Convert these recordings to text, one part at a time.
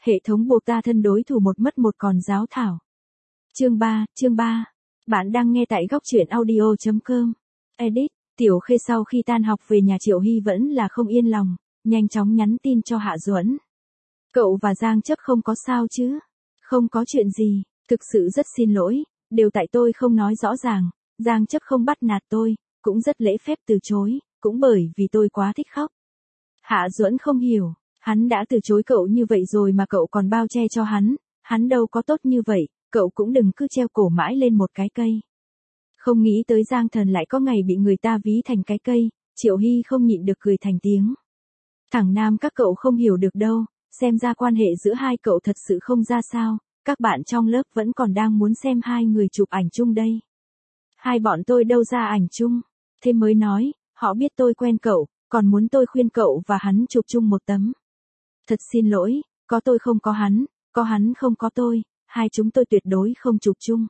Hệ thống buộc ta thân đối thủ một mất một còn giáo thảo. Chương 3. Bạn đang nghe tại góc truyện audio.com. Edit, Tiểu Khê sau khi tan học về nhà Triệu Hy vẫn là không yên lòng, nhanh chóng nhắn tin cho Hạ Duẫn. Cậu và Giang Chấp không có sao chứ? Không có chuyện gì, thực sự rất xin lỗi, đều tại tôi không nói rõ ràng, Giang Chấp không bắt nạt tôi, cũng rất lễ phép từ chối, cũng bởi vì tôi quá thích khóc. Hạ Duẫn không hiểu, hắn đã từ chối cậu như vậy rồi mà cậu còn bao che cho hắn đâu có tốt như vậy, cậu cũng đừng cứ treo cổ mãi lên một cái cây. Không nghĩ tới Giang Thần lại có ngày bị người ta ví thành cái cây, Triệu Hy không nhịn được cười thành tiếng. Thằng nam các cậu không hiểu được đâu, xem ra quan hệ giữa hai cậu thật sự không ra sao, các bạn trong lớp vẫn còn đang muốn xem hai người chụp ảnh chung đây. Hai bọn tôi đâu ra ảnh chung, thế mới nói, họ biết tôi quen cậu, còn muốn tôi khuyên cậu và hắn chụp chung một tấm. Thật xin lỗi, có tôi không có hắn không có tôi, hai chúng tôi tuyệt đối không chụp chung.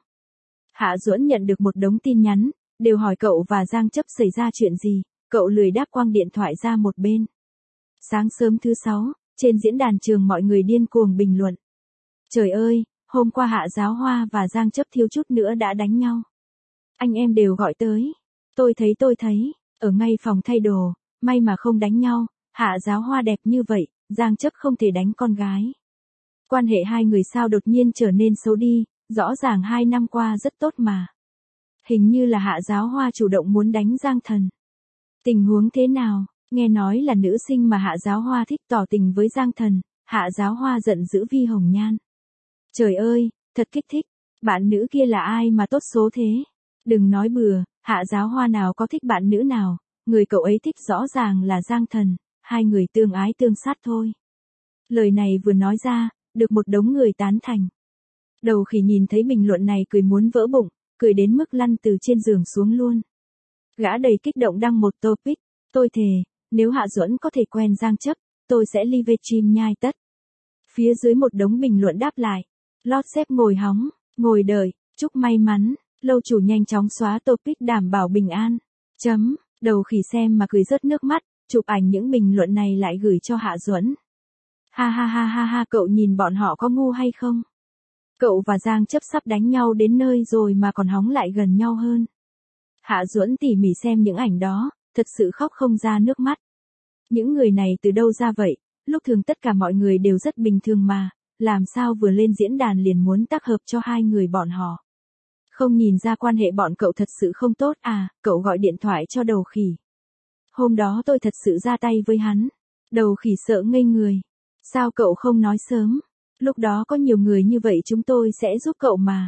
Hạ Duẫn nhận được một đống tin nhắn, đều hỏi cậu và Giang Chấp xảy ra chuyện gì, cậu lười đáp quăng điện thoại ra một bên. Sáng sớm thứ 6, trên diễn đàn trường mọi người điên cuồng bình luận. Trời ơi, hôm qua Hạ Giáo Hoa và Giang Chấp thiếu chút nữa đã đánh nhau. Anh em đều gọi tới. Tôi thấy, ở ngay phòng thay đồ, may mà không đánh nhau, Hạ Giáo Hoa đẹp như vậy, Giang Chấp không thể đánh con gái. Quan hệ hai người sao đột nhiên trở nên xấu đi, rõ ràng 2 năm qua rất tốt mà. Hình như là Hạ Giáo Hoa chủ động muốn đánh Giang Thần. Tình huống thế nào? Nghe nói là nữ sinh mà Hạ Giáo Hoa thích tỏ tình với Giang Thần, Hạ Giáo Hoa giận dữ Vi Hồng Nhan. Trời ơi, thật kích thích, bạn nữ kia là ai mà tốt số thế? Đừng nói bừa, Hạ Giáo Hoa nào có thích bạn nữ nào, người cậu ấy thích rõ ràng là Giang Thần, hai người tương ái tương sát thôi. Lời này vừa nói ra, được một đống người tán thành. Đầu Khỉ nhìn thấy bình luận này cười muốn vỡ bụng, cười đến mức lăn từ trên giường xuống luôn. Gã đầy kích động đăng một topic, tôi thề, nếu Hạ Duẫn có thể quen Giang Chấp, tôi sẽ live stream nhai tất. Phía dưới một đống bình luận đáp lại, lót xếp ngồi hóng, ngồi đợi, chúc may mắn, lâu chủ nhanh chóng xóa topic đảm bảo bình an. Đầu Khỉ xem mà cười rớt nước mắt, chụp ảnh những bình luận này lại gửi cho Hạ Duẫn. Ha, cậu nhìn bọn họ có ngu hay không? Cậu và Giang Chấp sắp đánh nhau đến nơi rồi mà còn hóng lại gần nhau hơn. Hạ Duẫn tỉ mỉ xem những ảnh đó, thật sự khóc không ra nước mắt. Những người này từ đâu ra vậy, lúc thường tất cả mọi người đều rất bình thường mà, làm sao vừa lên diễn đàn liền muốn tác hợp cho hai người bọn họ. Không nhìn ra quan hệ bọn cậu thật sự không tốt à, cậu gọi điện thoại cho Đầu Khỉ. Hôm đó tôi thật sự ra tay với hắn. Đầu Khỉ sợ ngây người. Sao cậu không nói sớm? Lúc đó có nhiều người như vậy chúng tôi sẽ giúp cậu mà.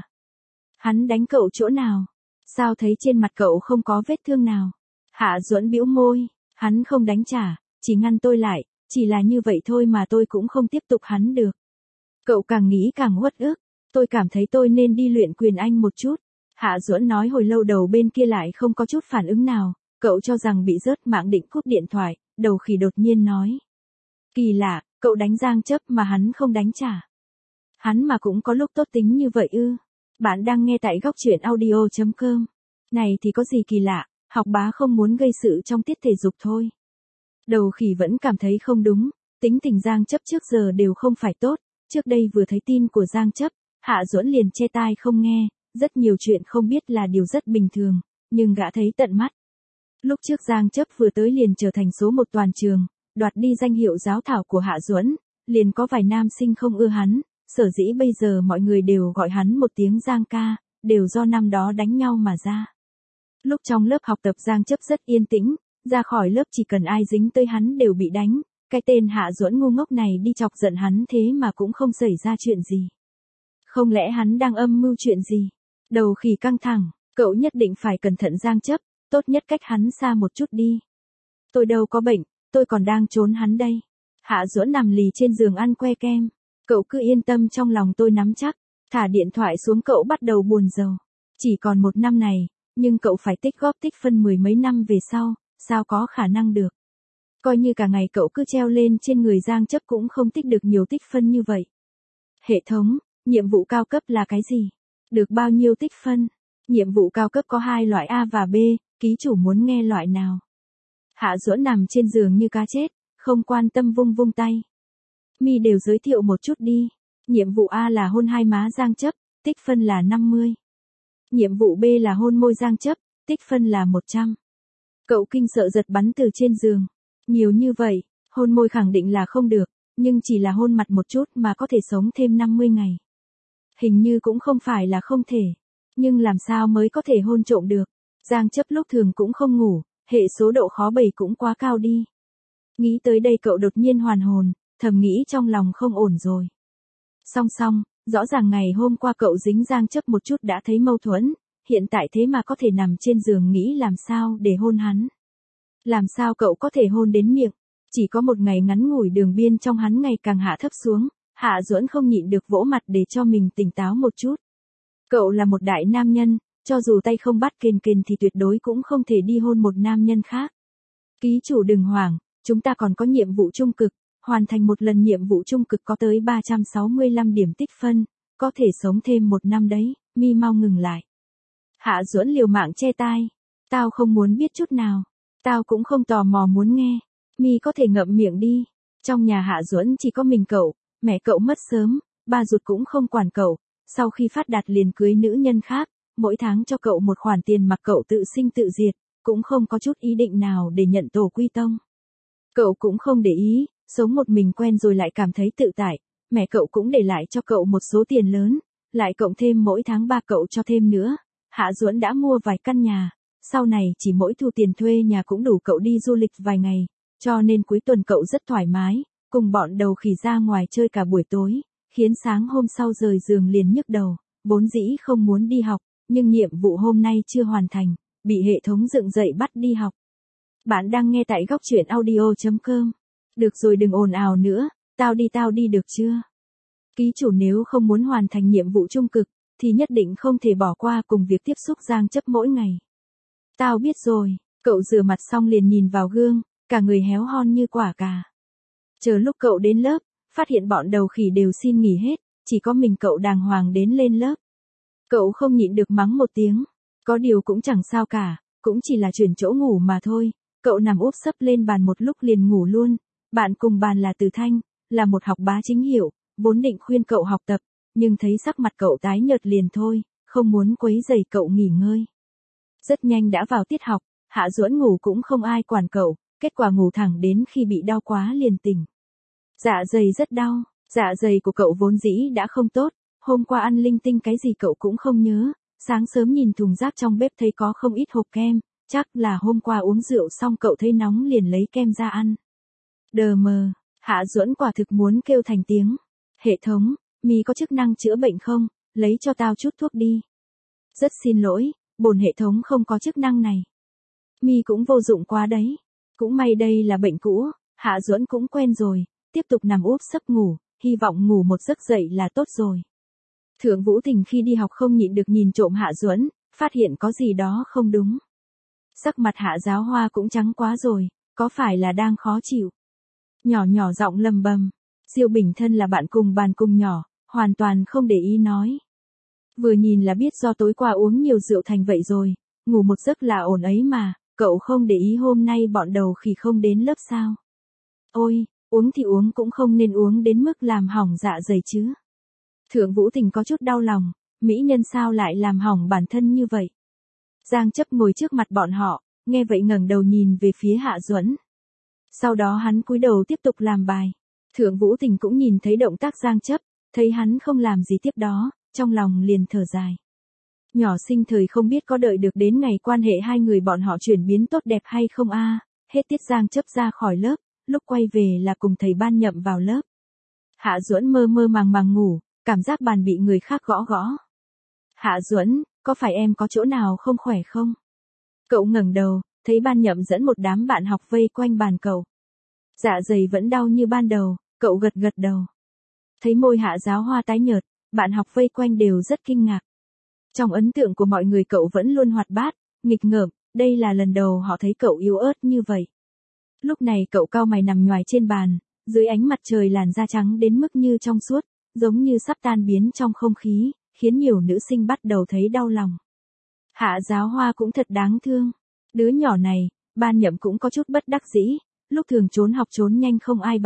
Hắn đánh cậu chỗ nào? Sao thấy trên mặt cậu không có vết thương nào? Hạ Duẫn bĩu môi, hắn không đánh trả, chỉ ngăn tôi lại, chỉ là như vậy thôi mà tôi cũng không tiếp tục hắn được. Cậu càng nghĩ càng uất ức, tôi cảm thấy tôi nên đi luyện quyền Anh một chút. Hạ Duẫn nói hồi lâu đầu bên kia lại không có chút phản ứng nào, cậu cho rằng bị rớt mạng định cúp điện thoại, Đầu Khỉ đột nhiên nói. Kỳ lạ, cậu đánh Giang Chấp mà hắn không đánh trả. Hắn mà cũng có lúc tốt tính như vậy ư? Bạn đang nghe tại góc truyện audio.com. Này thì có gì kỳ lạ, học bá không muốn gây sự trong tiết thể dục thôi. Đầu Khỉ vẫn cảm thấy không đúng, tính tình Giang Chấp trước giờ đều không phải tốt, trước đây vừa thấy tin của Giang Chấp, Hạ Duẫn liền che tai không nghe, rất nhiều chuyện không biết là điều rất bình thường, nhưng gã thấy tận mắt. Lúc trước Giang Chấp vừa tới liền trở thành số 1 toàn trường, đoạt đi danh hiệu giáo thảo của Hạ Duẫn, liền có vài nam sinh không ưa hắn, sở dĩ bây giờ mọi người đều gọi hắn một tiếng Giang ca, đều do năm đó đánh nhau mà ra. Lúc trong lớp học tập Giang Chấp rất yên tĩnh, ra khỏi lớp chỉ cần ai dính tới hắn đều bị đánh, cái tên Hạ Duẫn ngu ngốc này đi chọc giận hắn thế mà cũng không xảy ra chuyện gì. Không lẽ hắn đang âm mưu chuyện gì? Đầu Khỉ căng thẳng, cậu nhất định phải cẩn thận Giang Chấp, tốt nhất cách hắn xa một chút đi. Tôi đâu có bệnh, tôi còn đang trốn hắn đây. Hạ Duẫn nằm lì trên giường ăn que kem. Cậu cứ yên tâm trong lòng tôi nắm chắc. Thả điện thoại xuống cậu bắt đầu buồn rầu. Chỉ còn 1 năm này, nhưng cậu phải tích góp tích phân 10 mấy năm về sau, sao có khả năng được. Coi như cả ngày cậu cứ treo lên trên người Giang Chấp cũng không tích được nhiều tích phân như vậy. Hệ thống, nhiệm vụ cao cấp là cái gì? Được bao nhiêu tích phân? Nhiệm vụ cao cấp có 2 loại A và B, ký chủ muốn nghe loại nào? Hạ Duẫn nằm trên giường như cá chết, không quan tâm vung tay. Mi đều giới thiệu một chút đi. Nhiệm vụ A là hôn hai má Giang Chấp, tích phân là 50. Nhiệm vụ B là hôn môi Giang Chấp, tích phân là 100. Cậu kinh sợ giật bắn từ trên giường. Nhiều như vậy, hôn môi khẳng định là không được, nhưng chỉ là hôn mặt một chút mà có thể sống thêm 50 ngày. Hình như cũng không phải là không thể. Nhưng làm sao mới có thể hôn trộm được? Giang Chấp lúc thường cũng không ngủ, hệ số độ khó bày cũng quá cao đi. Nghĩ tới đây cậu đột nhiên hoàn hồn, thầm nghĩ trong lòng không ổn rồi. Song song, rõ ràng ngày hôm qua cậu dính Giang Chấp một chút đã thấy mâu thuẫn, hiện tại thế mà có thể nằm trên giường nghĩ làm sao để hôn hắn. Làm sao cậu có thể hôn đến miệng? Chỉ có một ngày ngắn ngủi đường biên trong hắn ngày càng hạ thấp xuống, Hạ Duẫn không nhịn được vỗ mặt để cho mình tỉnh táo một chút. Cậu là một đại nam nhân, cho dù tay không bắt kền kền thì tuyệt đối cũng không thể đi hôn một nam nhân khác. Ký chủ đừng hoảng, chúng ta còn có nhiệm vụ trung cực, hoàn thành một lần nhiệm vụ trung cực có tới 365 điểm tích phân, có thể sống thêm 1 năm đấy, Mi mau ngừng lại. Hạ Duẫn liều mạng che tai, tao không muốn biết chút nào, tao cũng không tò mò muốn nghe, Mi có thể ngậm miệng đi. Trong nhà Hạ Duẫn chỉ có mình cậu, mẹ cậu mất sớm, ba ruột cũng không quản cậu, sau khi phát đạt liền cưới nữ nhân khác, mỗi tháng cho cậu một khoản tiền mặc cậu tự sinh tự diệt, cũng không có chút ý định nào để nhận tổ quy tông. Cậu cũng không để ý, sống một mình quen rồi lại cảm thấy tự tại, mẹ cậu cũng để lại cho cậu một số tiền lớn, lại cộng thêm mỗi tháng ba cậu cho thêm nữa. Hạ Duẫn đã mua vài căn nhà, sau này chỉ mỗi thu tiền thuê nhà cũng đủ cậu đi du lịch vài ngày, cho nên cuối tuần cậu rất thoải mái, cùng bọn đầu khỉ ra ngoài chơi cả buổi tối, khiến sáng hôm sau rời giường liền nhức đầu, vốn dĩ không muốn đi học, nhưng nhiệm vụ hôm nay chưa hoàn thành, bị hệ thống dựng dậy bắt đi học. Bạn đang nghe tại góc truyện audio.com. Được rồi đừng ồn ào nữa, tao đi được chưa? Ký chủ nếu không muốn hoàn thành nhiệm vụ trung cực, thì nhất định không thể bỏ qua cùng việc tiếp xúc Giang Chấp mỗi ngày. Tao biết rồi, cậu rửa mặt xong liền nhìn vào gương, cả người héo hon như quả cà. Chờ lúc cậu đến lớp, phát hiện bọn đầu khỉ đều xin nghỉ hết, chỉ có mình cậu đàng hoàng đến lên lớp. Cậu không nhịn được mắng một tiếng, có điều cũng chẳng sao cả, cũng chỉ là chuyển chỗ ngủ mà thôi. Cậu nằm úp sấp lên bàn một lúc liền ngủ luôn. Bạn cùng bàn là Từ Thanh, là một học bá chính hiệu, vốn định khuyên cậu học tập, nhưng thấy sắc mặt cậu tái nhợt liền thôi, không muốn quấy rầy cậu nghỉ ngơi. Rất nhanh đã vào tiết học, Hạ Duẫn ngủ cũng không ai quản cậu, kết quả ngủ thẳng đến khi bị đau quá liền tỉnh. Dạ dày rất đau, dạ dày của cậu vốn dĩ đã không tốt, hôm qua ăn linh tinh cái gì cậu cũng không nhớ, sáng sớm nhìn thùng rác trong bếp thấy có không ít hộp kem, chắc là hôm qua uống rượu xong cậu thấy nóng liền lấy kem ra ăn. Đờ mờ, Hạ Duẫn quả thực muốn kêu thành tiếng. Hệ thống, Mi có chức năng chữa bệnh không, lấy cho tao chút thuốc đi. Rất xin lỗi, bổn hệ thống không có chức năng này. Mi cũng vô dụng quá đấy. Cũng may đây là bệnh cũ, Hạ Duẫn cũng quen rồi, tiếp tục nằm úp sấp ngủ, hy vọng ngủ một giấc dậy là tốt rồi. Thượng Vũ Tình khi đi học không nhịn được nhìn trộm Hạ Duẫn, phát hiện có gì đó không đúng. Sắc mặt Hạ Giáo Hoa cũng trắng quá rồi, có phải là đang khó chịu? Nhỏ nhỏ giọng lầm bầm, Diêu Bình Thân là bạn cùng bàn cùng nhỏ, hoàn toàn không để ý nói. Vừa nhìn là biết do tối qua uống nhiều rượu thành vậy rồi, ngủ một giấc là ổn ấy mà, cậu không để ý hôm nay bọn đầu khỉ không đến lớp sao? Ôi, uống thì uống cũng không nên uống đến mức làm hỏng dạ dày chứ. Thượng Vũ Tình có chút đau lòng, mỹ nhân sao lại làm hỏng bản thân như vậy? Giang Chấp ngồi trước mặt bọn họ, nghe vậy ngẩng đầu nhìn về phía Hạ Duẫn. Sau đó hắn cúi đầu tiếp tục làm bài. Thượng Vũ Tình cũng nhìn thấy động tác Giang Chấp, thấy hắn không làm gì tiếp đó, trong lòng liền thở dài. Nhỏ sinh thời không biết có đợi được đến ngày quan hệ hai người bọn họ chuyển biến tốt đẹp hay không a. Hết tiết Giang Chấp ra khỏi lớp, lúc quay về là cùng thầy Ban Nhậm vào lớp. Hạ Duẫn mơ mơ màng màng ngủ, cảm giác bàn bị người khác gõ gõ. Hạ Duẫn, có phải em có chỗ nào không khỏe không? Cậu ngẩng đầu, thấy Ban Nhậm dẫn một đám bạn học vây quanh bàn cậu. Dạ dày vẫn đau như ban đầu, cậu gật gật đầu. Thấy môi Hạ Giáo Hoa tái nhợt, bạn học vây quanh đều rất kinh ngạc. Trong ấn tượng của mọi người cậu vẫn luôn hoạt bát, nghịch ngợm, đây là lần đầu họ thấy cậu yếu ớt như vậy. Lúc này cậu cau mày nằm nhoài trên bàn, dưới ánh mặt trời làn da trắng đến mức như trong suốt, giống như sắp tan biến trong không khí, khiến nhiều nữ sinh bắt đầu thấy đau lòng. Hạ Giáo Hoa cũng thật đáng thương. Đứa nhỏ này, Ban Nhậm cũng có chút bất đắc dĩ, lúc thường trốn học trốn nhanh không ai bằng,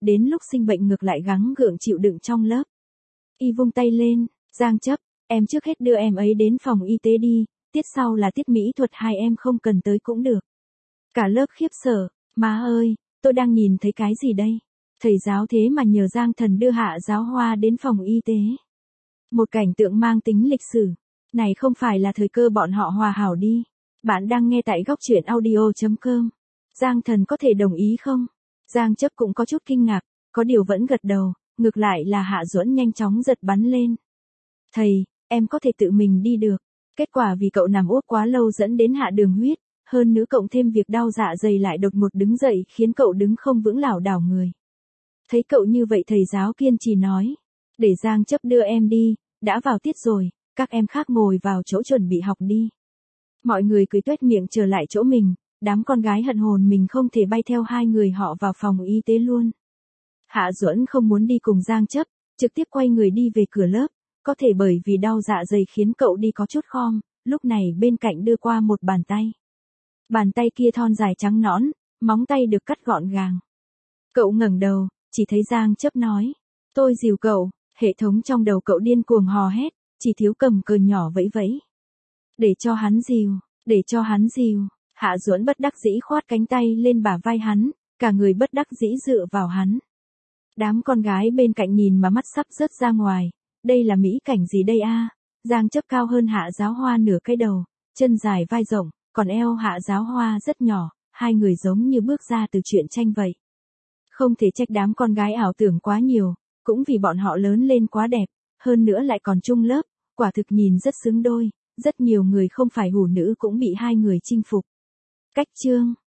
đến lúc sinh bệnh ngược lại gắng gượng chịu đựng trong lớp. Y vung tay lên, Giang Chấp, em trước hết đưa em ấy đến phòng y tế đi, tiết sau là tiết mỹ thuật, hai em không cần tới cũng được. Cả lớp khiếp sợ, má ơi, tôi đang nhìn thấy cái gì đây? Thầy giáo thế mà nhờ Giang Thần đưa Hạ Giáo Hoa đến phòng y tế. Một cảnh tượng mang tính lịch sử. Này không phải là thời cơ bọn họ hòa hảo đi. Bạn đang nghe tại góc truyện audio.com. Giang Thần có thể đồng ý không? Giang Chấp cũng có chút kinh ngạc, có điều vẫn gật đầu, ngược lại là Hạ Duẫn nhanh chóng giật bắn lên. Thầy, em có thể tự mình đi được. Kết quả vì cậu nằm úp quá lâu dẫn đến hạ đường huyết, hơn nữa cộng thêm việc đau dạ dày lại đột ngột đứng dậy khiến cậu đứng không vững lảo đảo người. Thấy cậu như vậy thầy giáo kiên trì nói, để Giang Chấp đưa em đi, đã vào tiết rồi, các em khác ngồi vào chỗ chuẩn bị học đi. Mọi người cười tuét miệng trở lại chỗ mình, đám con gái hận hồn mình không thể bay theo hai người họ vào phòng y tế luôn. Hạ Duẫn không muốn đi cùng Giang Chấp, trực tiếp quay người đi về cửa lớp, có thể bởi vì đau dạ dày khiến cậu đi có chút khom, lúc này bên cạnh đưa qua một bàn tay. Bàn tay kia thon dài trắng nõn, móng tay được cắt gọn gàng. Cậu ngẩng đầu, chỉ thấy Giang Chấp nói, tôi dìu cậu, hệ thống trong đầu cậu điên cuồng hò hét, chỉ thiếu cầm cờ nhỏ vẫy vẫy. Để cho hắn dìu, để cho hắn dìu. Hạ Duẫn bất đắc dĩ khoát cánh tay lên bả vai hắn, cả người bất đắc dĩ dựa vào hắn. Đám con gái bên cạnh nhìn mà mắt sắp rớt ra ngoài, đây là mỹ cảnh gì đây a? Giang Chấp cao hơn Hạ Giáo Hoa nửa cái đầu, chân dài vai rộng, còn eo Hạ Giáo Hoa rất nhỏ, hai người giống như bước ra từ truyện tranh vậy. Không thể trách đám con gái ảo tưởng quá nhiều, cũng vì bọn họ lớn lên quá đẹp, hơn nữa lại còn chung lớp, quả thực nhìn rất xứng đôi, rất nhiều người không phải hủ nữ cũng bị hai người chinh phục. Cách chương